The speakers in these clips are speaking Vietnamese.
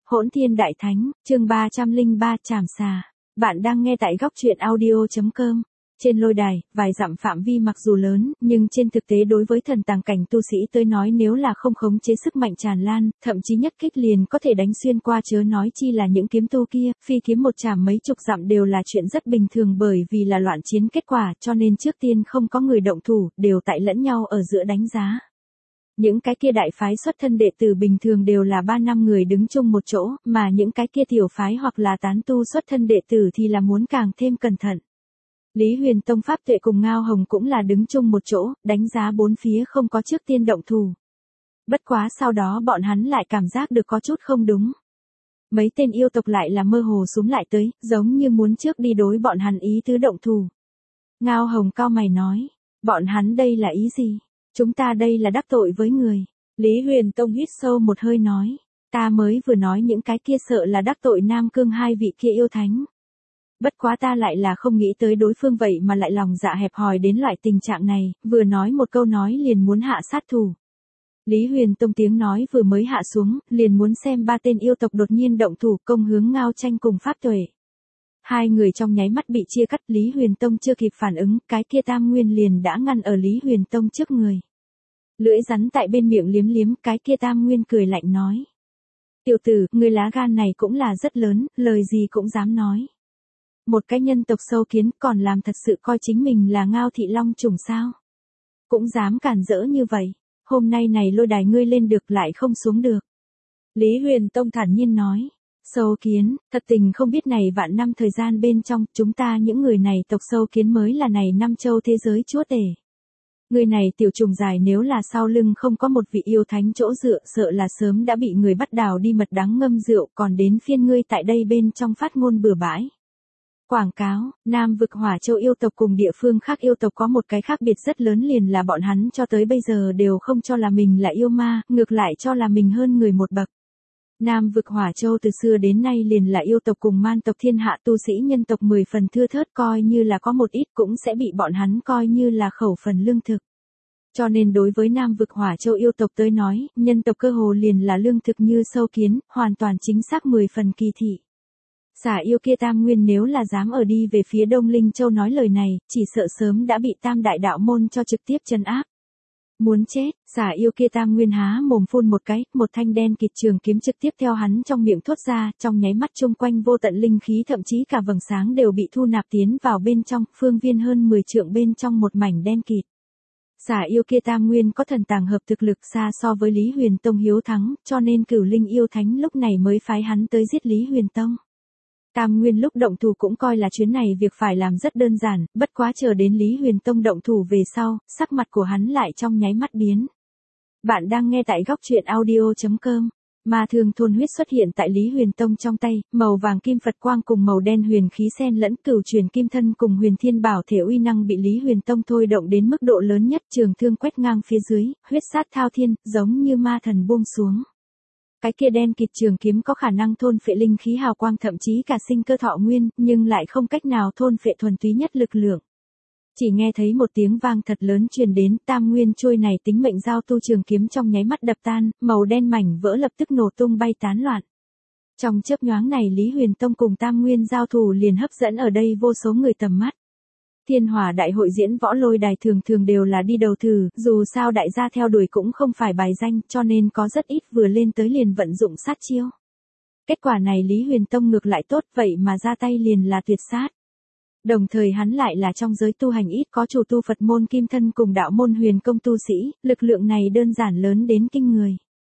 Hỗn Thiên Đại Thánh, chương 303 Trảm Xà. Bạn đang nghe tại góc truyện audio.com. Trên lôi đài, vài dặm phạm vi mặc dù lớn, nhưng trên thực tế đối với thần tàng cảnh tu sĩ tới nói nếu là không khống chế sức mạnh tràn lan, thậm chí nhất kích liền có thể đánh xuyên qua chớ nói chi là những kiếm tu kia, phi kiếm một chảm mấy chục dặm đều là chuyện rất bình thường bởi vì là loạn chiến kết quả cho nên trước tiên không có người động thủ, đều tại lẫn nhau ở giữa đánh giá. Những cái kia đại phái xuất thân đệ tử bình thường đều là 3 năm người đứng chung một chỗ, mà những cái kia tiểu phái hoặc là tán tu xuất thân đệ tử thì là muốn càng thêm cẩn thận. Lý Huyền Tông Pháp Tuệ cùng Ngao Hồng cũng là đứng chung một chỗ, đánh giá bốn phía không có trước tiên động thủ. Bất quá sau đó bọn hắn lại cảm giác được có chút không đúng. Mấy tên yêu tộc lại là mơ hồ xúm lại tới, giống như muốn trước đi đối bọn hắn ý tứ động thủ. Ngao Hồng cau mày nói, bọn hắn đây là ý gì? Chúng ta đây là đắc tội với người. Lý Huyền Tông hít sâu một hơi nói, ta mới vừa nói những cái kia sợ là đắc tội Nam Cương hai vị kia yêu thánh. Bất quá ta lại là không nghĩ tới đối phương vậy mà lại lòng dạ hẹp hòi đến loại tình trạng này, vừa nói một câu nói liền muốn hạ sát thủ. Lý Huyền Tông tiếng nói vừa mới hạ xuống, liền muốn xem 3 tên yêu tộc đột nhiên động thủ công hướng Ngao Tranh cùng Pháp Tuệ. Hai người trong nháy mắt bị chia cắt, Lý Huyền Tông chưa kịp phản ứng, cái kia Tam Nguyên liền đã ngăn ở Lý Huyền Tông trước người. Lưỡi rắn tại bên miệng liếm liếm, cái kia Tam Nguyên cười lạnh nói. Tiểu tử, người lá gan này cũng là rất lớn, lời gì cũng dám nói. Một cái nhân tộc sâu kiến còn làm thật sự coi chính mình là Ngao Thị Long trùng sao. Cũng dám cản rỡ như vậy, hôm nay này lôi đài ngươi lên được lại không xuống được. Lý Huyền Tông thản nhiên nói. Sâu kiến, thật tình không biết này vạn năm thời gian bên trong, chúng ta những người này tộc sâu kiến mới là này năm châu thế giới chúa tể. Người này tiểu trùng dài nếu là sau lưng không có một vị yêu thánh chỗ dựa sợ là sớm đã bị người bắt đào đi mật đắng ngâm rượu còn đến phiên ngươi tại đây bên trong phát ngôn bừa bãi. Quảng cáo, Nam vực Hỏa Châu yêu tộc cùng địa phương khác yêu tộc có một cái khác biệt rất lớn liền là bọn hắn cho tới bây giờ đều không cho là mình là yêu ma, ngược lại cho là mình hơn người một bậc. Nam vực Hỏa Châu từ xưa đến nay liền là yêu tộc cùng man tộc thiên hạ tu sĩ nhân tộc 10 phần thưa thớt coi như là có một ít cũng sẽ bị bọn hắn coi như là khẩu phần lương thực. Cho nên đối với Nam vực Hỏa Châu yêu tộc tới nói, nhân tộc cơ hồ liền là lương thực như sâu kiến, hoàn toàn chính xác 10 phần kỳ thị. Xả yêu kia Tam Nguyên nếu là dám ở đi về phía Đông Linh Châu nói lời này, chỉ sợ sớm đã bị Tam Đại Đạo Môn cho trực tiếp trấn áp. Muốn chết, xả yêu kia Tam Nguyên há mồm phun một cái, một thanh đen kịt trường kiếm trực tiếp theo hắn trong miệng thoát ra, trong nháy mắt chung quanh vô tận linh khí thậm chí cả vầng sáng đều bị thu nạp tiến vào bên trong, phương viên hơn 10 trượng bên trong một mảnh đen kịt. Xả yêu kia Tam Nguyên có thần tàng hợp thực lực xa so với Lý Huyền Tông hiếu thắng, cho nên Cửu Linh yêu thánh lúc này mới phái hắn tới giết Lý Huyền Tông. Tam Nguyên lúc động thủ cũng coi là chuyến này việc phải làm rất đơn giản, bất quá chờ đến Lý Huyền Tông động thủ về sau, sắc mặt của hắn lại trong nháy mắt biến. Bạn đang nghe tại góc truyện audio.com. Ma thương thôn huyết xuất hiện tại Lý Huyền Tông trong tay, màu vàng kim Phật quang cùng màu đen huyền khí xen lẫn cửu truyền kim thân cùng huyền thiên bảo thể uy năng bị Lý Huyền Tông thôi động đến mức độ lớn nhất, trường thương quét ngang phía dưới, huyết sát thao thiên, giống như ma thần buông xuống. Cái kia đen kịt trường kiếm có khả năng thôn phệ linh khí hào quang thậm chí cả sinh cơ thọ nguyên, nhưng lại không cách nào thôn phệ thuần túy nhất lực lượng. Chỉ nghe thấy một tiếng vang thật lớn truyền đến, Tam Nguyên trôi này tính mệnh giao tu trường kiếm trong nháy mắt đập tan, màu đen mảnh vỡ lập tức nổ tung bay tán loạn. Trong chớp nhoáng này Lý Huyền Tông cùng Tam Nguyên giao thủ liền hấp dẫn ở đây vô số người tầm mắt. Thiên Hỏa Đại hội diễn võ lôi đài thường thường đều là đi đầu thử, dù sao đại gia theo đuổi cũng không phải bài danh, cho nên có rất ít vừa lên tới liền vận dụng sát chiêu. Kết quả này Lý Huyền Tông ngược lại tốt, vậy mà ra tay liền là tuyệt sát. Đồng thời hắn lại là trong giới tu hành ít có chủ tu Phật môn kim thân cùng đạo môn huyền công tu sĩ, lực lượng này đơn giản lớn đến kinh người.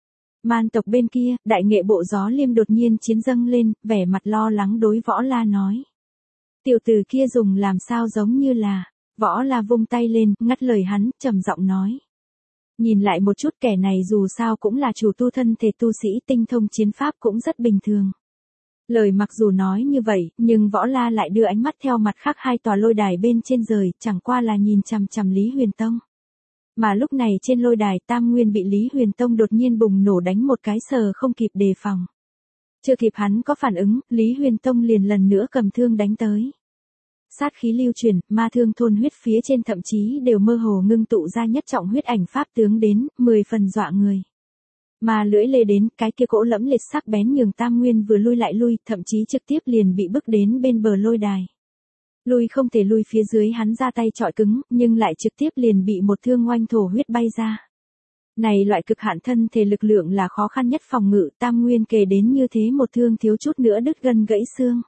Man tộc bên kia, đại nghệ bộ Gió Liêm đột nhiên chiến dâng lên, vẻ mặt lo lắng đối Võ La nói. Tiểu tử kia dùng làm sao giống như là, Võ La vung tay lên, ngắt lời hắn, trầm giọng nói. Nhìn lại một chút kẻ này dù sao cũng là chủ tu thân thể tu sĩ tinh thông chiến pháp cũng rất bình thường. Lời mặc dù nói như vậy, nhưng Võ La lại đưa ánh mắt theo mặt khác hai tòa lôi đài bên trên rời, chẳng qua là nhìn chằm chằm Lý Huyền Tông. Mà lúc này trên lôi đài Tam Nguyên bị Lý Huyền Tông đột nhiên bùng nổ đánh một cái sờ không kịp đề phòng. Chưa kịp hắn có phản ứng, Lý Huyền Tông liền lần nữa cầm thương đánh tới. Sát khí lưu truyền, ma thương thôn huyết phía trên thậm chí đều mơ hồ ngưng tụ ra nhất trọng huyết ảnh pháp tướng đến, 10 phần dọa người. Mà lưỡi lê đến, cái kia cỗ lẫm liệt sắc bén nhường Tam Nguyên vừa lui lại lui, thậm chí trực tiếp liền bị bức đến bên bờ lôi đài. Lui không thể lui, phía dưới hắn ra tay chọi cứng, nhưng lại trực tiếp liền bị một thương oanh thổ huyết bay ra. Này loại cực hạn thân thể lực lượng là khó khăn nhất phòng ngự, Tam Nguyên kề đến như thế một thương thiếu chút nữa đứt gân gãy xương.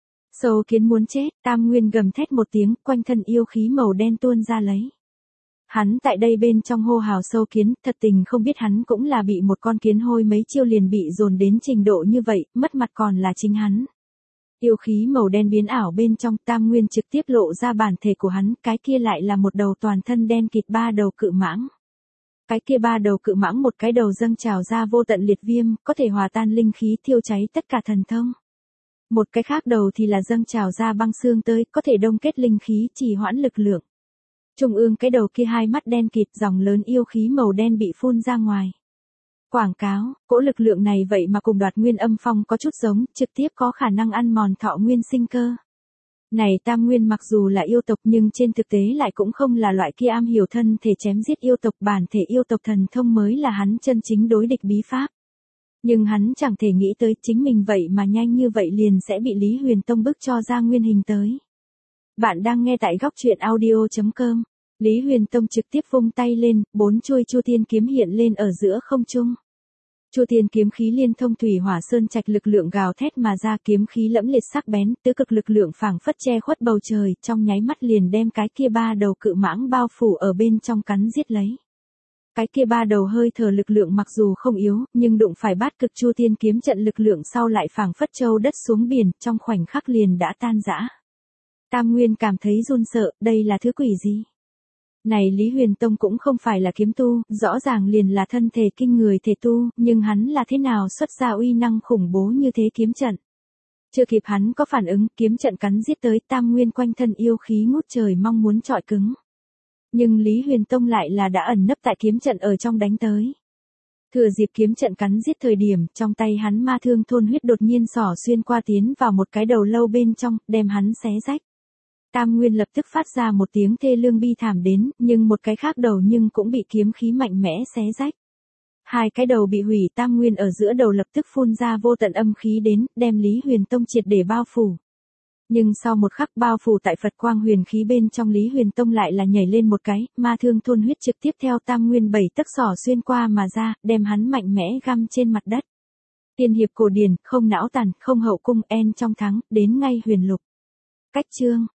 Sâu kiến muốn chết, Tam Nguyên gầm thét một tiếng, quanh thân yêu khí màu đen tuôn ra lấy. Hắn tại đây bên trong hô hào sâu kiến, thật tình không biết hắn cũng là bị một con kiến hôi mấy chiêu liền bị dồn đến trình độ như vậy, mất mặt còn là chính hắn. Yêu khí màu đen biến ảo bên trong, Tam Nguyên trực tiếp lộ ra bản thể của hắn, cái kia lại là một đầu toàn thân đen kịt ba đầu cự mãng. Cái kia ba đầu cự mãng một cái đầu dâng trào ra vô tận liệt viêm, có thể hòa tan linh khí thiêu cháy tất cả thần thông. Một cái khác đầu thì là dâng trào ra băng xương tới, có thể đông kết linh khí trì hoãn lực lượng. Trung ương cái đầu kia hai mắt đen kịt, dòng lớn yêu khí màu đen bị phun ra ngoài. Quảng cáo, cỗ lực lượng này vậy mà cùng Đoạt Nguyên Âm Phong có chút giống, trực tiếp có khả năng ăn mòn thọ nguyên sinh cơ. Này Tam Nguyên mặc dù là yêu tộc nhưng trên thực tế lại cũng không là loại kia am hiểu thân thể chém giết yêu tộc, bản thể yêu tộc thần thông mới là hắn chân chính đối địch bí pháp. Nhưng hắn chẳng thể nghĩ tới chính mình vậy mà nhanh như vậy liền sẽ bị Lý Huyền Tông bức cho ra nguyên hình tới. Bạn đang nghe tại góc truyện audio.com. Lý Huyền Tông trực tiếp vung tay lên, 4 chuôi Chu Tiên kiếm hiện lên ở giữa không trung. Chu Tiên kiếm khí liên thông thủy hỏa sơn trạch lực lượng gào thét mà ra, kiếm khí lẫm liệt sắc bén, tứ cực lực lượng phảng phất che khuất bầu trời, trong nháy mắt liền đem cái kia ba đầu cự mãng bao phủ ở bên trong cắn giết lấy. Cái kia ba đầu hơi thở lực lượng mặc dù không yếu, nhưng đụng phải bát cực Chu Tiên kiếm trận lực lượng sau lại phảng phất châu đất xuống biển, trong khoảnh khắc liền đã tan rã. Tam Nguyên cảm thấy run sợ, đây là thứ quỷ gì? Này Lý Huyền Tông cũng không phải là kiếm tu, rõ ràng liền là thân thể kinh người thể tu, nhưng hắn là thế nào xuất ra uy năng khủng bố như thế kiếm trận? Chưa kịp hắn có phản ứng, kiếm trận cắn giết tới, Tam Nguyên quanh thân yêu khí ngút trời mong muốn chọi cứng. Nhưng Lý Huyền Tông lại là đã ẩn nấp tại kiếm trận ở trong đánh tới. Thừa dịp kiếm trận cắn giết thời điểm, trong tay hắn ma thương thôn huyết đột nhiên xỏ xuyên qua tiến vào một cái đầu lâu bên trong, đem hắn xé rách. Tam Nguyên lập tức phát ra một tiếng thê lương bi thảm đến, nhưng một cái khác đầu nhưng cũng bị kiếm khí mạnh mẽ xé rách. Hai cái đầu bị hủy, Tam Nguyên ở giữa đầu lập tức phun ra vô tận âm khí đến, đem Lý Huyền Tông triệt để bao phủ. Nhưng sau một khắc bao phủ tại Phật quang huyền khí bên trong, Lý Huyền Tông lại là nhảy lên một cái, ma thương thôn huyết trực tiếp theo Tam Nguyên 7 tấc xỏ xuyên qua mà ra, đem hắn mạnh mẽ găm trên mặt đất. Tiên hiệp cổ điển, không não tàn, không hậu cung, en trong thắng, đến ngay huyền lục. Cách chương